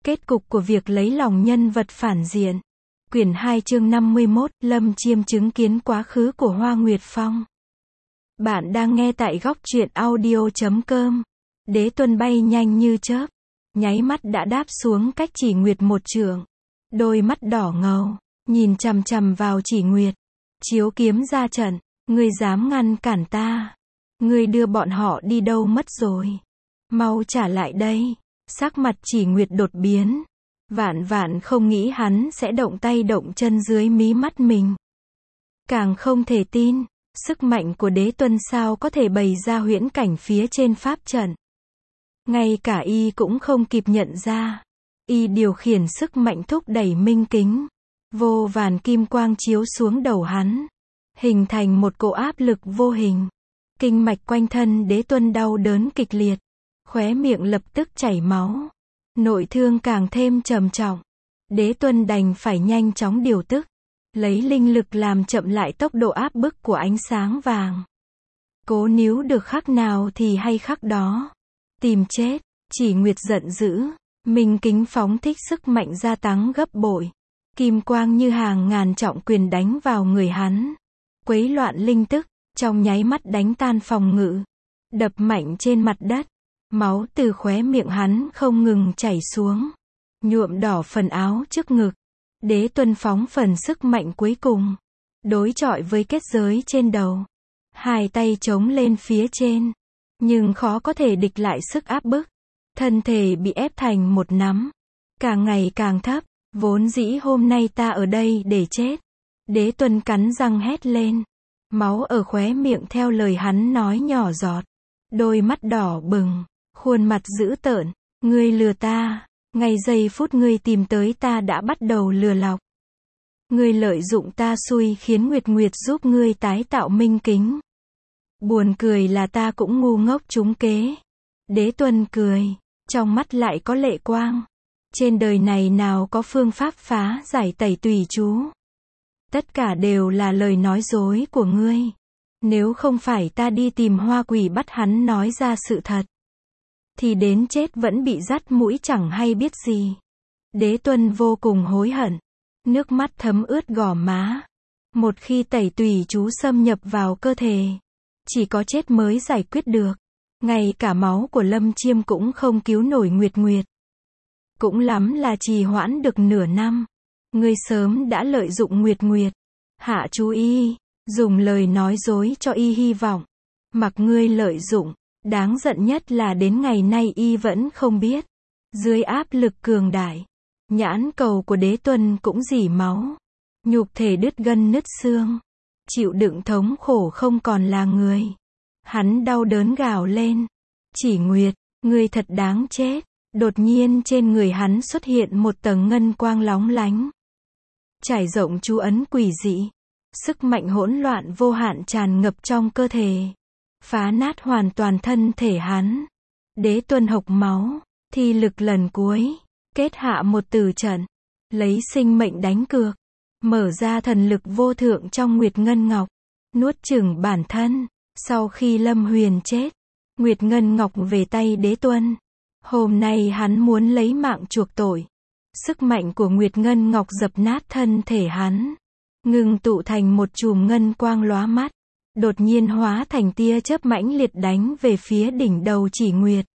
Kết cục của việc lấy lòng nhân vật phản diện. Quyển 2 chương 51, Lâm Chiêm chứng kiến quá khứ của Hoa Nguyệt Phong. Bạn đang nghe tại góc truyện audio.com. Đế Tuân bay nhanh như chớp, nháy mắt đã đáp xuống cách Chỉ Nguyệt một trượng. Đôi mắt đỏ ngầu, nhìn chằm chằm vào Chỉ Nguyệt. Chiếu kiếm ra trận, ngươi dám ngăn cản ta? Ngươi đưa bọn họ đi đâu mất rồi? Mau trả lại đây. Sắc mặt Chỉ Nguyệt đột biến. Vạn vạn không nghĩ hắn sẽ động tay động chân dưới mí mắt mình. Càng không thể tin, sức mạnh của Đế Tuân sao có thể bày ra huyễn cảnh phía trên pháp trận. Ngay cả y cũng không kịp nhận ra. Y điều khiển sức mạnh thúc đẩy minh kính. Vô vàn kim quang chiếu xuống đầu hắn, hình thành một cỗ áp lực vô hình. Kinh mạch quanh thân Đế Tuân đau đớn kịch liệt, khóe miệng lập tức chảy máu. Nội thương càng thêm trầm trọng. Đế Tuân đành phải nhanh chóng điều tức, lấy linh lực làm chậm lại tốc độ áp bức của ánh sáng vàng. Cố níu được khắc nào thì hay khắc đó. Tìm chết. Chỉ Nguyệt giận dữ, minh kính phóng thích sức mạnh gia tăng gấp bội. Kim quang như hàng ngàn trọng quyền đánh vào người hắn, quấy loạn linh tức, trong nháy mắt đánh tan phòng ngự, đập mạnh trên mặt đất. Máu từ khóe miệng hắn không ngừng chảy xuống, nhuộm đỏ phần áo trước ngực. Đế Tuân phóng phần sức mạnh cuối cùng, đối chọi với kết giới trên đầu. Hai tay chống lên phía trên, nhưng khó có thể địch lại sức áp bức. Thân thể bị ép thành một nắm, càng ngày càng thấp. Vốn dĩ hôm nay ta ở đây để chết. Đế Tuân cắn răng hét lên. Máu ở khóe miệng theo lời hắn nói nhỏ giọt. Đôi mắt đỏ bừng, khuôn mặt dữ tợn. Ngươi lừa ta. Ngay giây phút ngươi tìm tới ta đã bắt đầu lừa lọc. Ngươi lợi dụng ta xui khiến Nguyệt Nguyệt giúp ngươi tái tạo minh kính. Buồn cười là ta cũng ngu ngốc trúng kế. Đế Tuân cười, trong mắt lại có lệ quang. Trên đời này nào có phương pháp phá giải tẩy tùy chú. Tất cả đều là lời nói dối của ngươi. Nếu không phải ta đi tìm Hoa Quỷ bắt hắn nói ra sự thật, thì đến chết vẫn bị dắt mũi chẳng hay biết gì. Đế Tuân vô cùng hối hận. Nước mắt thấm ướt gò má. Một khi tẩy tùy chú xâm nhập vào cơ thể, chỉ có chết mới giải quyết được. Ngay cả máu của Lâm Chiêm cũng không cứu nổi Nguyệt Nguyệt. Cũng lắm là trì hoãn được nửa năm. Ngươi sớm đã lợi dụng Nguyệt Nguyệt, hạ chú y, dùng lời nói dối cho y hy vọng. Mặc ngươi lợi dụng, đáng giận nhất là đến ngày nay y vẫn không biết. Dưới áp lực cường đại, nhãn cầu của Đế Tuân cũng rỉ máu. Nhục thể đứt gân nứt xương. Chịu đựng thống khổ không còn là người. Hắn đau đớn gào lên. Chỉ Nguyệt, ngươi thật đáng chết. Đột nhiên trên người hắn xuất hiện một tầng ngân quang lóng lánh. Trải rộng chú ấn quỷ dị. Sức mạnh hỗn loạn vô hạn tràn ngập trong cơ thể. Phá nát hoàn toàn thân thể hắn. Đế Tuân hộc máu. Thi lực lần cuối. Kết hạ một tử trận. Lấy sinh mệnh đánh cược. Mở ra thần lực vô thượng trong Nguyệt Ngân Ngọc. Nuốt chửng bản thân. Sau khi Lâm Huyền chết, Nguyệt Ngân Ngọc về tay Đế Tuân. Hôm nay hắn muốn lấy mạng chuộc tội. Sức mạnh của Nguyệt Ngân Ngọc dập nát thân thể hắn, ngưng tụ thành một chùm ngân quang lóa mắt. Đột nhiên hóa thành tia chớp mãnh liệt đánh về phía đỉnh đầu Chỉ Nguyệt.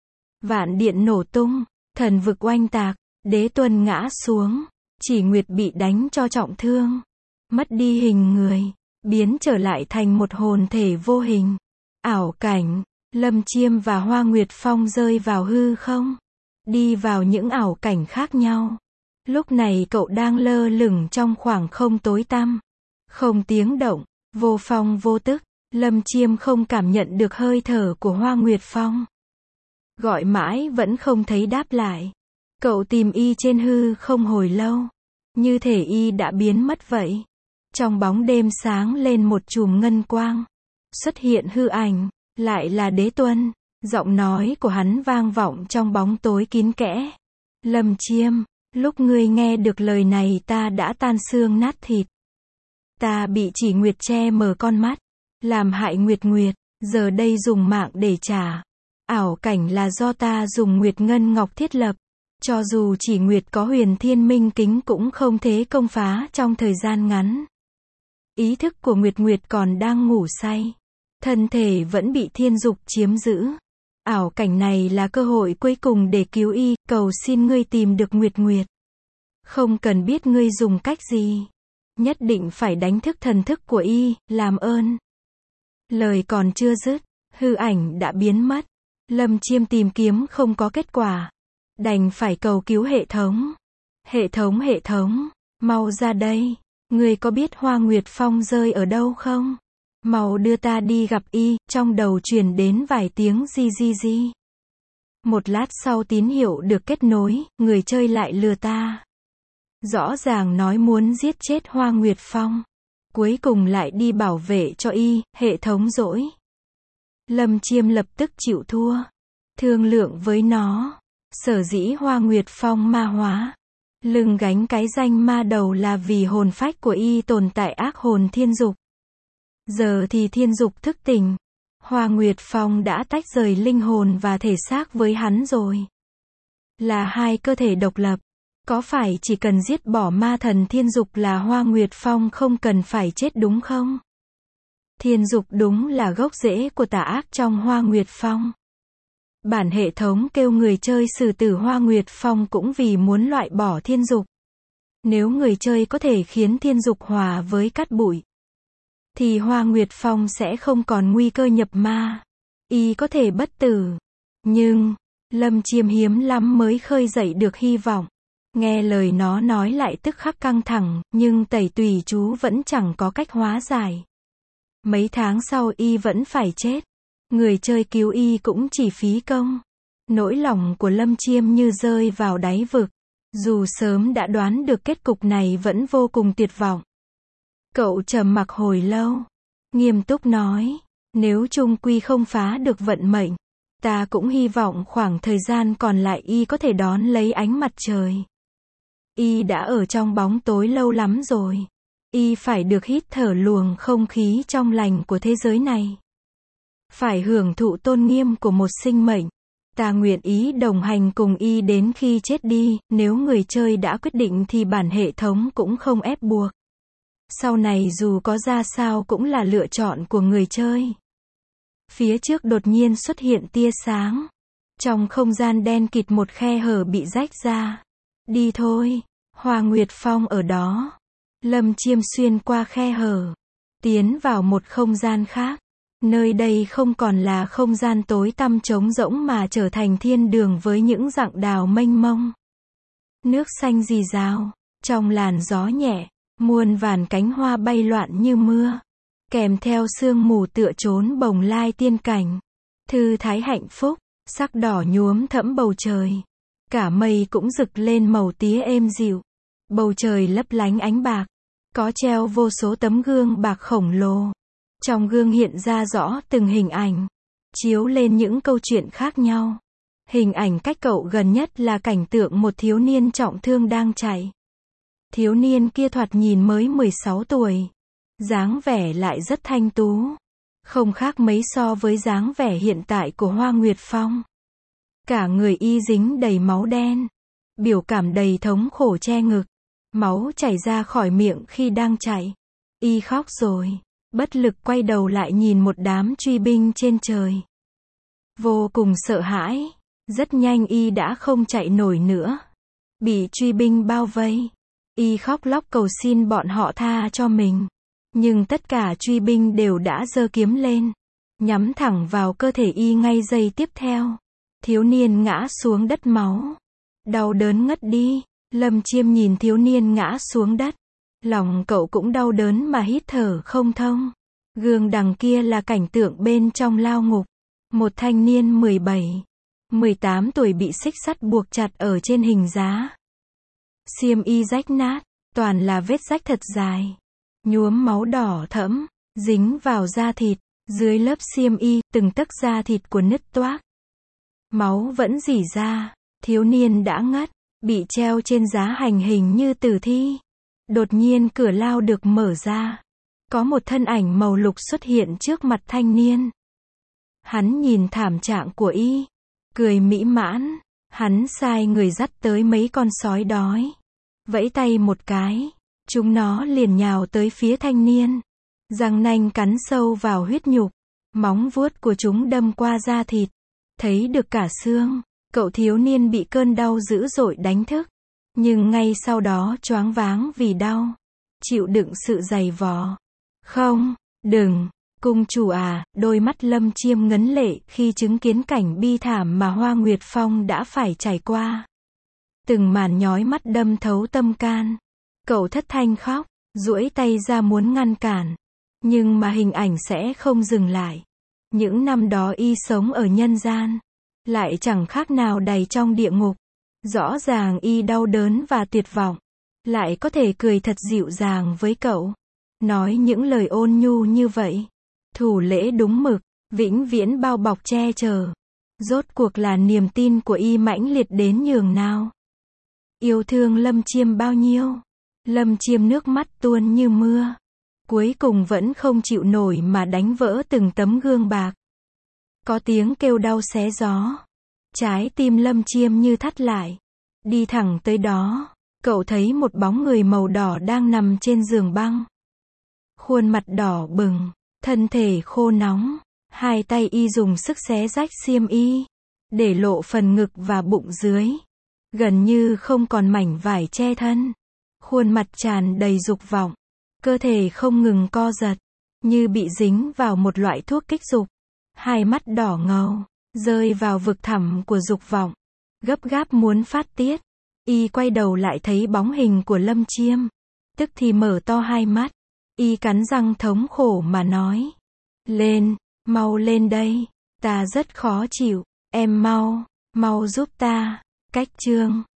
Vạn điện nổ tung, thần vực oanh tạc, Đế Tuân ngã xuống. Chỉ Nguyệt bị đánh cho trọng thương, mất đi hình người, biến trở lại thành một hồn thể vô hình. Ảo cảnh. Lâm Chiêm và Hoa Nguyệt Phong rơi vào hư không, đi vào những ảo cảnh khác nhau. Lúc này cậu đang lơ lửng trong khoảng không tối tăm, không tiếng động, vô phong vô tức. Lâm Chiêm không cảm nhận được hơi thở của Hoa Nguyệt Phong. Gọi mãi vẫn không thấy đáp lại. Cậu tìm y trên hư không hồi lâu, như thể y đã biến mất vậy. Trong bóng đêm sáng lên một chùm ngân quang, xuất hiện hư ảnh. Lại là Đế Tuân. Giọng nói của hắn vang vọng trong bóng tối kín kẽ. Lâm Chiêm, lúc ngươi nghe được lời này ta đã tan xương nát thịt. Ta bị Chỉ Nguyệt che mờ con mắt, làm hại Nguyệt Nguyệt, giờ đây dùng mạng để trả. Ảo cảnh là do ta dùng Nguyệt Ngân Ngọc thiết lập. Cho dù chỉ nguyệt có huyền thiên minh kính cũng không thể công phá trong thời gian ngắn. Ý thức của Nguyệt Nguyệt còn đang ngủ say. Thân thể vẫn bị thiên dục chiếm giữ. Ảo cảnh này là cơ hội cuối cùng để cứu y, cầu xin ngươi tìm được Nguyệt Nguyệt. Không cần biết ngươi dùng cách gì. Nhất định phải đánh thức thần thức của y, làm ơn. Lời còn chưa dứt, hư ảnh đã biến mất. Lâm Chiêm tìm kiếm không có kết quả. Đành phải cầu cứu hệ thống. Hệ thống, mau ra đây. Ngươi có biết Hoa Nguyệt Phong rơi ở đâu không? Mau đưa ta đi gặp y, trong đầu truyền đến vài tiếng di. Một lát sau tín hiệu được kết nối, người chơi lại lừa ta. Rõ ràng nói muốn giết chết Hoa Nguyệt Phong. Cuối cùng lại đi bảo vệ cho y, hệ thống dỗi. Lâm Chiêm lập tức chịu thua. Thương lượng với nó. Sở dĩ Hoa Nguyệt Phong ma hóa. Lưng gánh cái danh ma đầu là vì hồn phách của y tồn tại ác hồn thiên dục. Giờ thì thiên dục thức tỉnh. Hoa Nguyệt Phong đã tách rời linh hồn và thể xác với hắn rồi. Là hai cơ thể độc lập. Có phải chỉ cần giết bỏ ma thần thiên dục là Hoa Nguyệt Phong không cần phải chết đúng không? Thiên dục đúng là gốc rễ của tà ác trong Hoa Nguyệt Phong. Bản hệ thống kêu người chơi xử tử Hoa Nguyệt Phong cũng vì muốn loại bỏ thiên dục. Nếu người chơi có thể khiến thiên dục hòa với cát bụi, thì Hoa Nguyệt Phong sẽ không còn nguy cơ nhập ma. Y có thể bất tử. Nhưng, Lâm Chiêm hiếm lắm mới khơi dậy được hy vọng. Nghe lời nó nói lại tức khắc căng thẳng, nhưng tẩy tùy chú vẫn chẳng có cách hóa giải. Mấy tháng sau y vẫn phải chết. Người chơi cứu y cũng chỉ phí công. Nỗi lòng của Lâm Chiêm như rơi vào đáy vực. Dù sớm đã đoán được kết cục này vẫn vô cùng tuyệt vọng. Cậu trầm mặc hồi lâu. Nghiêm túc nói. Nếu chung quy không phá được vận mệnh, ta cũng hy vọng khoảng thời gian còn lại y có thể đón lấy ánh mặt trời. Y đã ở trong bóng tối lâu lắm rồi. Y phải được hít thở luồng không khí trong lành của thế giới này. Phải hưởng thụ tôn nghiêm của một sinh mệnh. Ta nguyện ý đồng hành cùng y đến khi chết đi, nếu người chơi đã quyết định thì bản hệ thống cũng không ép buộc. Sau này dù có ra sao cũng là lựa chọn của người chơi. Phía trước đột nhiên xuất hiện tia sáng. Trong không gian đen kịt một khe hở bị rách ra. Đi thôi, Hoa Nguyệt Phong ở đó. Lâm Chiêm xuyên qua khe hở, tiến vào một không gian khác. Nơi đây không còn là không gian tối tăm trống rỗng mà trở thành thiên đường với những rặng đào mênh mông. Nước xanh rì rào, trong làn gió nhẹ, muôn vàn cánh hoa bay loạn như mưa. Kèm theo sương mù tựa trốn bồng lai tiên cảnh. Thư thái hạnh phúc, sắc đỏ nhuốm thẫm bầu trời. Cả mây cũng rực lên màu tía êm dịu. Bầu trời lấp lánh ánh bạc. Có treo vô số tấm gương bạc khổng lồ. Trong gương hiện ra rõ từng hình ảnh. Chiếu lên những câu chuyện khác nhau. Hình ảnh cách cậu gần nhất là cảnh tượng một thiếu niên trọng thương đang chạy. Thiếu niên kia thoạt nhìn mới 16 tuổi. Dáng vẻ lại rất thanh tú. Không khác mấy so với dáng vẻ hiện tại của Hoa Nguyệt Phong. Cả người y dính đầy máu đen. Biểu cảm đầy thống khổ che ngực. Máu chảy ra khỏi miệng khi đang chạy. Y khóc rồi. Bất lực quay đầu lại nhìn một đám truy binh trên trời. Vô cùng sợ hãi. Rất nhanh y đã không chạy nổi nữa. Bị truy binh bao vây. Y khóc lóc cầu xin bọn họ tha cho mình. Nhưng tất cả truy binh đều đã giơ kiếm lên. Nhắm thẳng vào cơ thể y ngay giây tiếp theo. Thiếu niên ngã xuống đất máu. Đau đớn ngất đi. Lâm Chiêm nhìn thiếu niên ngã xuống đất. Lòng cậu cũng đau đớn mà hít thở không thông. Gương đằng kia là cảnh tượng bên trong lao ngục. Một thanh niên 17, 18 tuổi bị xích sắt buộc chặt ở trên hình giá. Xiêm y rách nát, toàn là vết rách thật dài. Nhuốm máu đỏ thẫm, dính vào da thịt. Dưới lớp xiêm y, từng tấc da thịt của nứt toác. Máu vẫn rỉ ra. Thiếu niên đã ngất, bị treo trên giá hành hình như tử thi. Đột nhiên cửa lao được mở ra. Có một thân ảnh màu lục xuất hiện trước mặt thanh niên. Hắn nhìn thảm trạng của y, cười mỹ mãn. Hắn sai người dắt tới mấy con sói đói. Vẫy tay một cái, chúng nó liền nhào tới phía thanh niên. Răng nanh cắn sâu vào huyết nhục. Móng vuốt của chúng đâm qua da thịt. Thấy được cả xương. Cậu thiếu niên bị cơn đau dữ dội đánh thức. Nhưng ngay sau đó choáng váng vì đau. Chịu đựng sự dày vò. Không, đừng, cung chủ à, đôi mắt Lâm Chiêm ngấn lệ khi chứng kiến cảnh bi thảm mà Hoa Nguyệt Phong đã phải trải qua. Từng màn nhói mắt đâm thấu tâm can. Cậu thất thanh khóc, duỗi tay ra muốn ngăn cản. Nhưng mà hình ảnh sẽ không dừng lại. Những năm đó y sống ở nhân gian. Lại chẳng khác nào đầy trong địa ngục. Rõ ràng y đau đớn và tuyệt vọng. Lại có thể cười thật dịu dàng với cậu. Nói những lời ôn nhu như vậy. Thủ lễ đúng mực, vĩnh viễn bao bọc che chở. Rốt cuộc là niềm tin của y mãnh liệt đến nhường nào. Yêu thương Lâm Chiêm bao nhiêu. Lâm Chiêm nước mắt tuôn như mưa. Cuối cùng vẫn không chịu nổi mà đánh vỡ từng tấm gương bạc. Có tiếng kêu đau xé gió. Trái tim Lâm Chiêm như thắt lại. Đi thẳng tới đó, cậu thấy một bóng người màu đỏ đang nằm trên giường băng. Khuôn mặt đỏ bừng, thân thể khô nóng. Hai tay y dùng sức xé rách xiêm y, để lộ phần ngực và bụng dưới. Gần như không còn mảnh vải che thân. Khuôn mặt tràn đầy dục vọng. Cơ thể không ngừng co giật, như bị dính vào một loại thuốc kích dục. Hai mắt đỏ ngầu, rơi vào vực thẳm của dục vọng. Gấp gáp muốn phát tiết. Y quay đầu lại thấy bóng hình của Lâm Chiêm. Tức thì mở to hai mắt. Y cắn răng thống khổ mà nói. Lên, mau lên đây. Ta rất khó chịu. Em mau giúp ta. Cách chương